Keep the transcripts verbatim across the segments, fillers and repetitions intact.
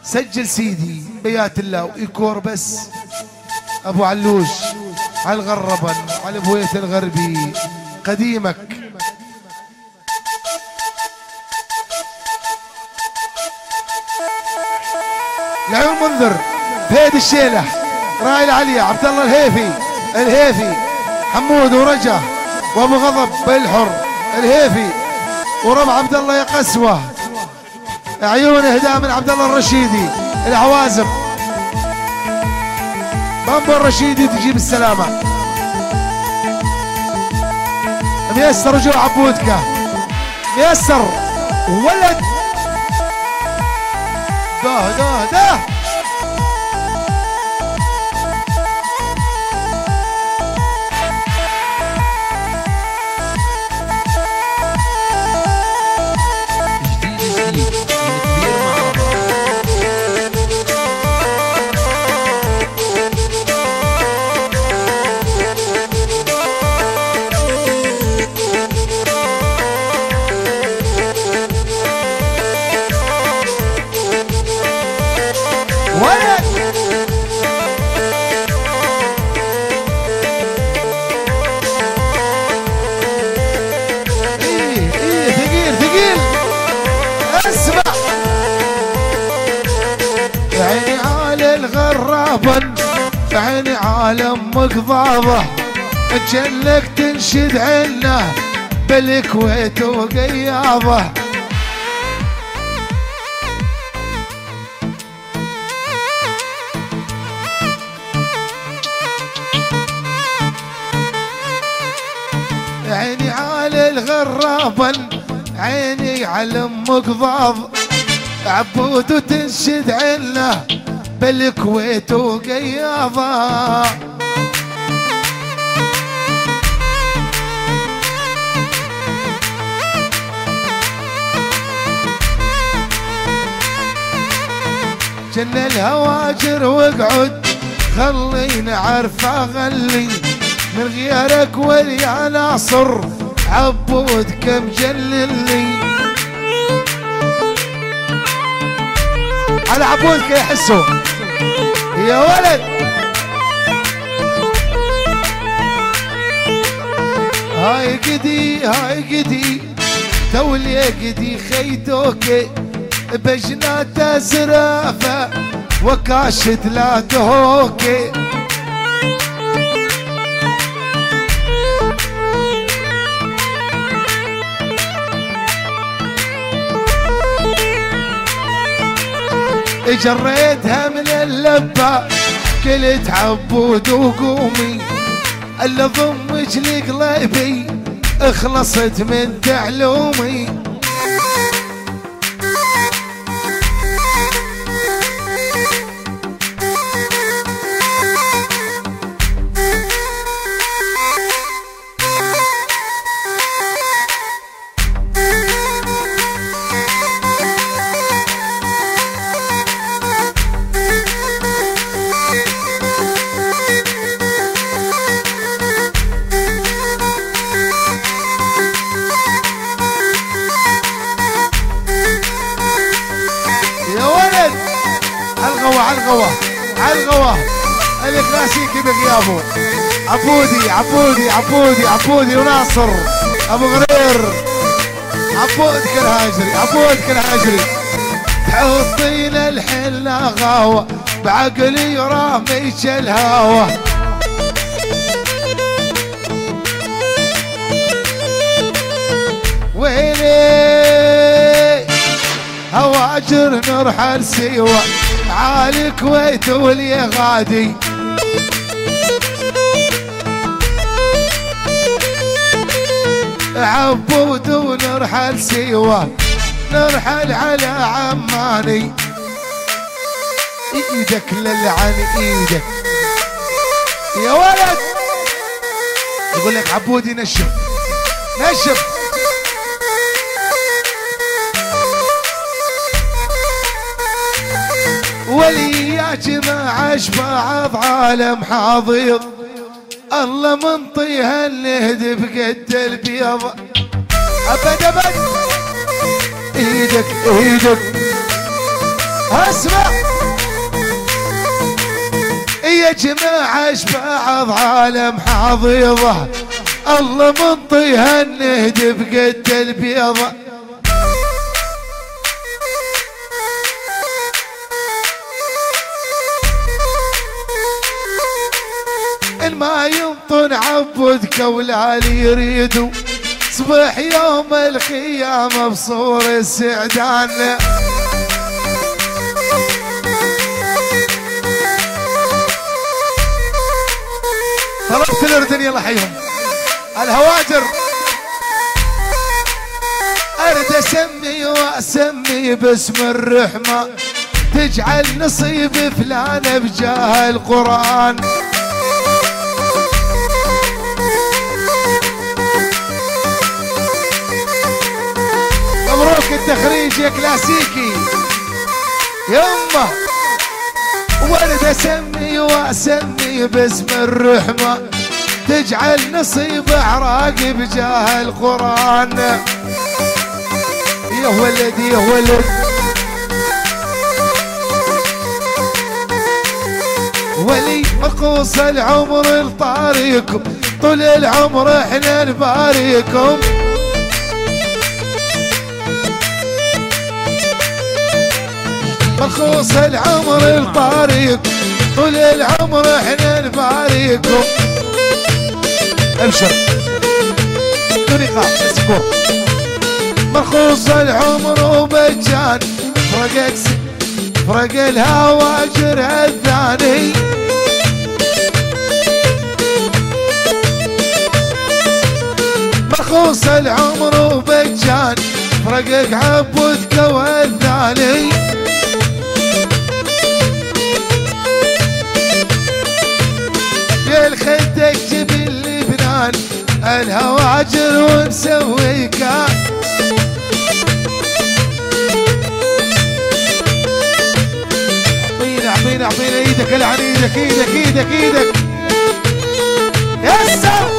سجل سيدي بيات الله وإيكور بس. أبو علوش على الغربن على بويت الغربي قديمك. العيون منذر فهد الشيلة راعي العليا عبد الله الهيفي الهيفي حمود ورجا وابو غضب بالحر الهيفي وربع عبد الله يا قسوه. عيون اهداء من عبد الله الرشيدي العوازم. بامبو الرشيدي تجيب السلامه. ميسر رجوع عبودكه ميسر ولد ده ده ده عيني عالم مقضاضه جنك تنشد عنه بالكويت وقياضه. عيني على الغرابن عيني علم مقضاض عبود وتنشد عنه بالكويت وقياضة. جن الهواجر واقعد خليني عارفه غلي من غيرك وليا ناصر عبود كم جللي. على عبودك يحسوا يا ولد. هاي قدي هاي قدي تولي قدي خيتوكي بجنات زرافة وكاشت لا تهوكي. جريتها من اللبة كلت عبود وقومي الا ضمك لقلبي اخلصت من تعلومي. عالغوة عالغوة الكلاسيكي بغيابه عبودي عبودي عبودي عبودي وناصر ابو غرير عبود كالهاجري عبود كالهاجري. تحطينا الحلة غاوة بعقلي راميش الهاوة. ويلي هواجر نرحل سوا عالي كويت ولي غادي. عبود ونرحل سوا نرحل على عماني. ايدك للعن ايدك يا ولد. يقول لك عبودي نشف نشف. ولياك ما عاش بعض عالم حاضر الله منطيها النهد بقد البيض ابد ابد. ايدك ايدك اسمع يجمع بعض عالم حضيضه الله منطيها النهد بقد البيضه إن ما ينطن عبدك ولا لي يريدوا صبح يوم القيامة بصور السعدان طلبت الأردن يلا حيهم الهواجر أرد أسمي وأسمي باسم الرحمة تجعل نصيب فلان بجاه القرآن مبروك التخريج يا كلاسيكي يمه وارد اسمي واسمي باسم الرحمه تجعل نصيب اعراق بجاه القران يا ولد يا ولد ولي مقوص العمر لطاريكم طول العمر احنا نباريكم مخوص العمر لطاريق طول العمر احنا نباريكم ابشر طريقة اسكو مخوص العمر وبجان فرق فرق الهواجر الثاني مخوص العمر وبجان فرقك عبودك والثاني الخدك جبل لبنان الهواجر ومسوي كان اعطينا اعطينا اعطينا ايدك العن ايدك ايدك ايدك ايدك يسر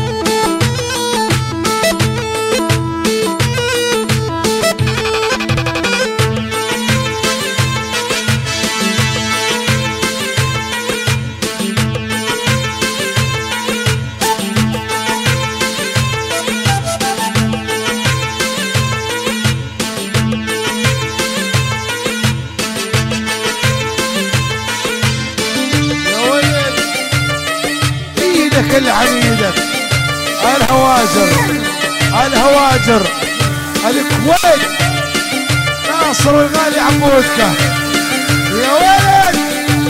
العنيدك الهواجر الهواجر الكويت ناصر الغالي عمودك يا ولد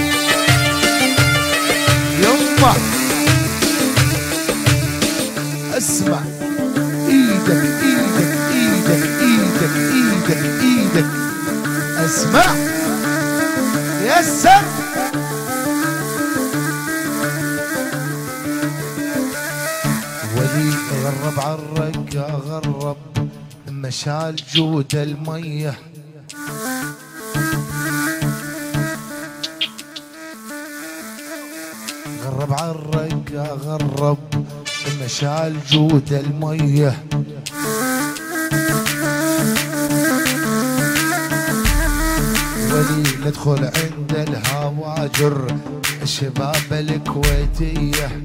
يمه اسمع ايدك ايدك ايدك ايدك ايدك ايدك اسمع يسر ولي غرب عالرقة غرب مشال جود المية غرب عالرقة غرب مشال جود المية ولي ندخل عند الهواجر الشباب الكويتية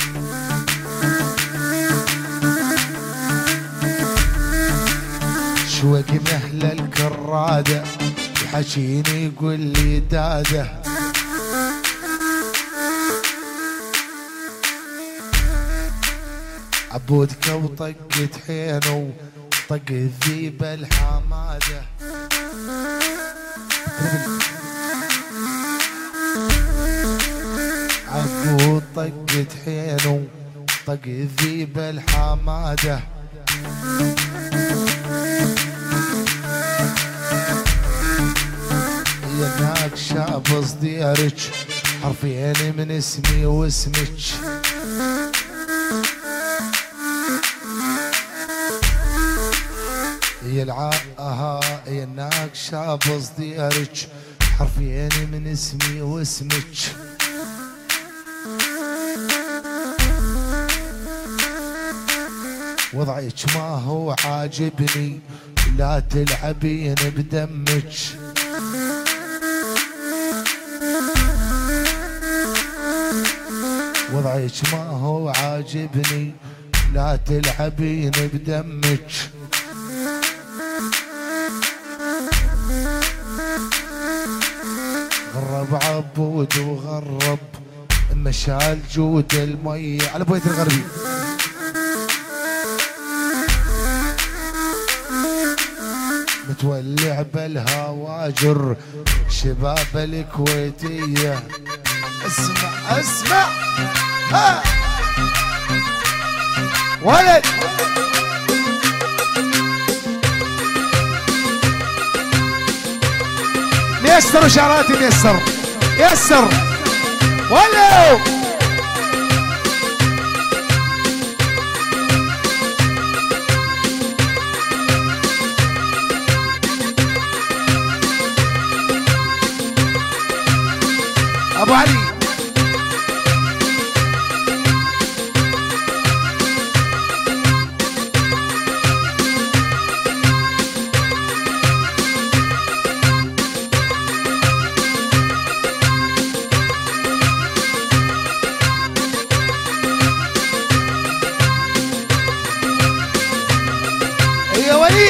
شوق مهل الكرادة يحشيني يقول لي داده عبودك وطقت حينه طق الذيب الحماده عبود طقت حينه طق الذيب الحماده يناك شاب صديرك حرفين من اسمي واسمك يلعقها يناك شاب صديرك حرفين من اسمي واسمك وضعك ما هو عاجبني لا تلعبين بدمك وضعك ما هو عاجبني، لا تلعبين بدمك. غرب عبود وغرب مشال جود المية على بوية الغربي. متولع بالهواجر شباب الكويتية. اسمع اسمع ها ولد ميسر وشعراتي ميسر يسر ولو ابو علي. يا ولي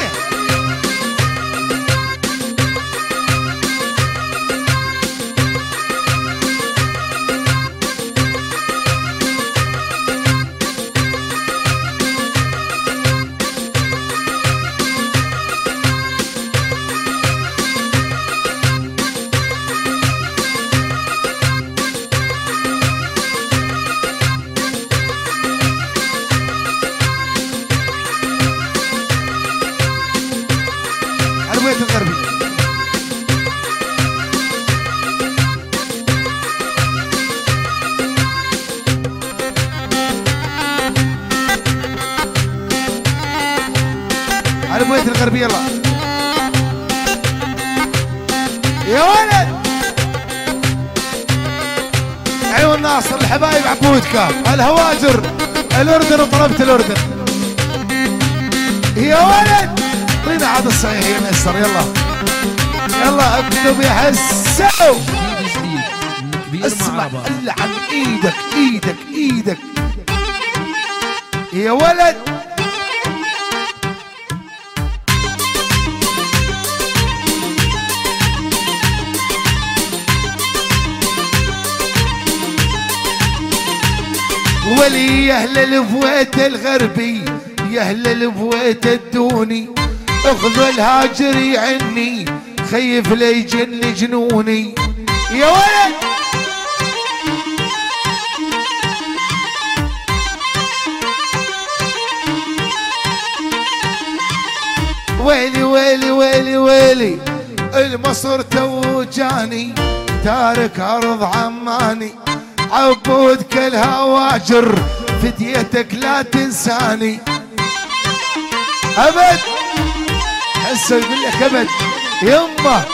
الغربي. على بوية الغربي يلا يا ولد. عيون ناصر الحبايب عبودكا الهواجر الاردن وطلبت الاردن يا ولد. اعطينا عاد الصحيح يا ميسر يلا يلا اكتب يا حسو. اسمع العن ايدك ايدك ايدك يا ولد. ولي يا اهل البويت الغربي يا اهل البويت الدوني، اخذوا الهاجر يعني خيف ليجن جنوني يا ولد. ويلي ويلي ويلي ويلي المصر توجاني تارك ارض عماني، عبود كالهواجر فديتك لا تنساني ابد. حسه يقول لك ابد يمه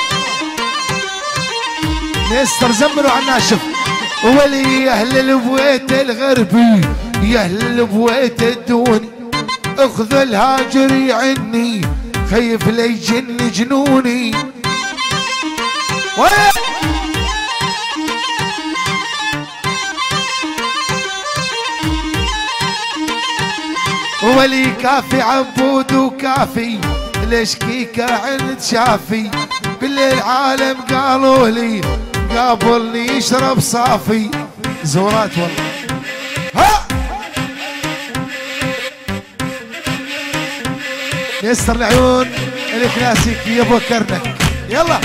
ميستر زمنوا على الناشف. ولي يا اهل البويت الغربي يا اهل البويت الدوني، اخذ الهاجر يعني خيف ليجن جنوني ولي كافي عبود وكافي ليش كيكة عند شافي، كل العالم قالوا لي قابلني يشرب صافي. زورات والله ها يسر العيون الكلاسيكي يا ابو كرنك يلا.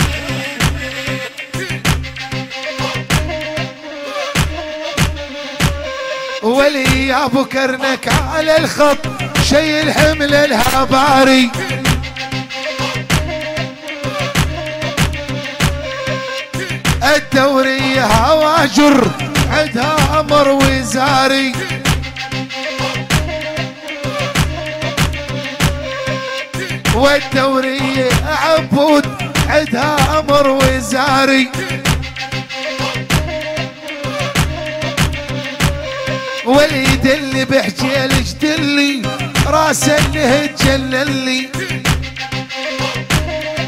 ولي يا ابو كرنك على الخط شيل حمل الهباري، الدورية هواجر عندها امر وزاري، والدورية عبود عندها امر وزاري، واليد اللي بحجيل جدلي راسه اللي تجللي،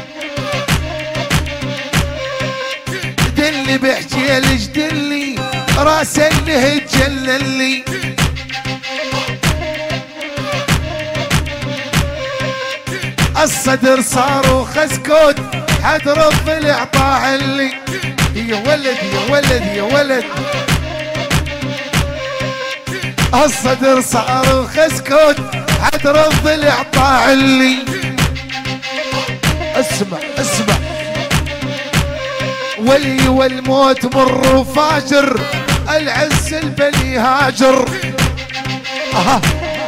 دلي بحجيل جدلي راس النهج جللي الصدر صاروخ اسكت حترف الاعطاء اللي يا ولد يا ولد يا ولد الصدر صاروخ اسكت حترف الاعطاء اللي اسمع اسمع ولي والموت مر وفاجر العز البني هاجر اها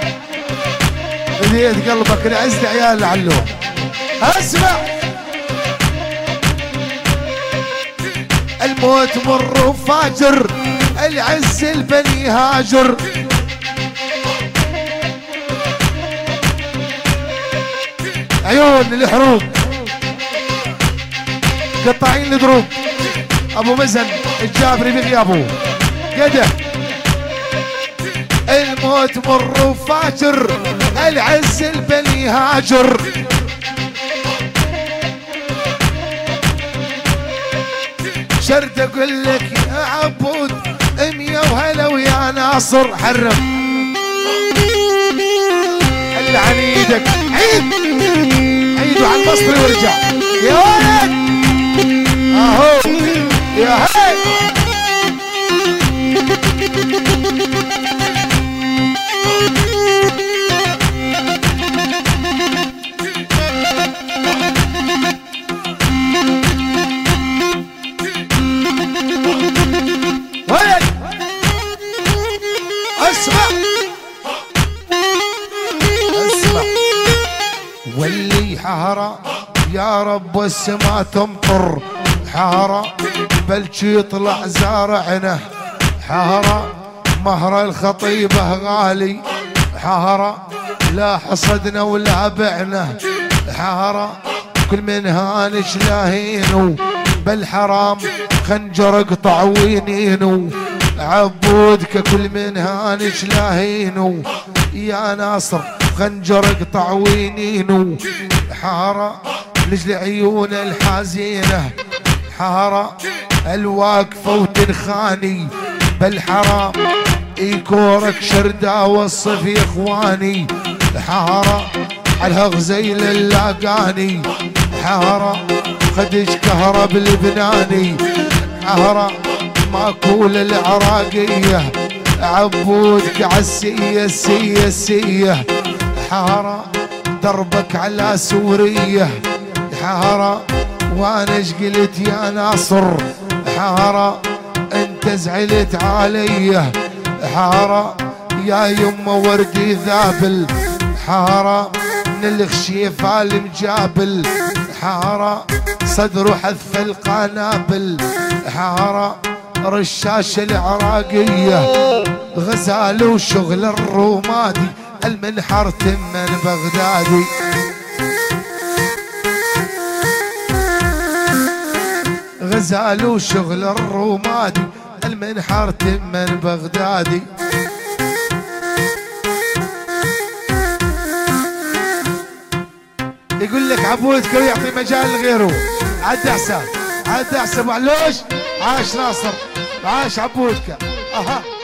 بديت قلبك العز عيال لعلوه اسمع الموت مر وفاجر العز البني هاجر عيون الحروب قطاعين الدروب ابو مزن الجابري بغيابه قدح الموت مر وفاجر العز البني هاجر شرد اقول لك يا عبود امية وهلا ويا ناصر حرم حل عن ايدك عيد عيدوا على المصري وارجع يا ولد اهو يا هي ولد اسمع اسمع واللي حهرة يا رب والسما تمطر حهرة بلشي يطلع زارعنا حهرة مهر الخطيبة غالي حهرة لا حصدنا ولا بعنا حهرة كل من هانش لاهينو بالحرام خنجر اقطع وينينو عبودك كل من هانش لاهينو يا ناصر خنجر اقطع وينينو حارة لجل عيون الحزينة حارة الواقفة وتنخاني بالحرام يكورك شردة وصف يا اخواني حارة على غزيل اللاقاني حارة خدش كهرب لبناني حارة ماكول العراقية عبودك عالسية السية السية حارة دربك على سورية حارة وانا ايش قلت يا ناصر حارة انت زعلت علي حارة يا يمه وردي ذابل حارة من الخشيفة المجابل حارة صدره حث القنابل حارة رشاش العراقية غزال وشغل الرومادي المنحر من بغدادي غزال وشغل الرومادي المنحر من بغدادي يقول لك عبودك ويعطي مجال لغيره عد حساب عد حساب علوش عاش ناصر عاش عبودك اها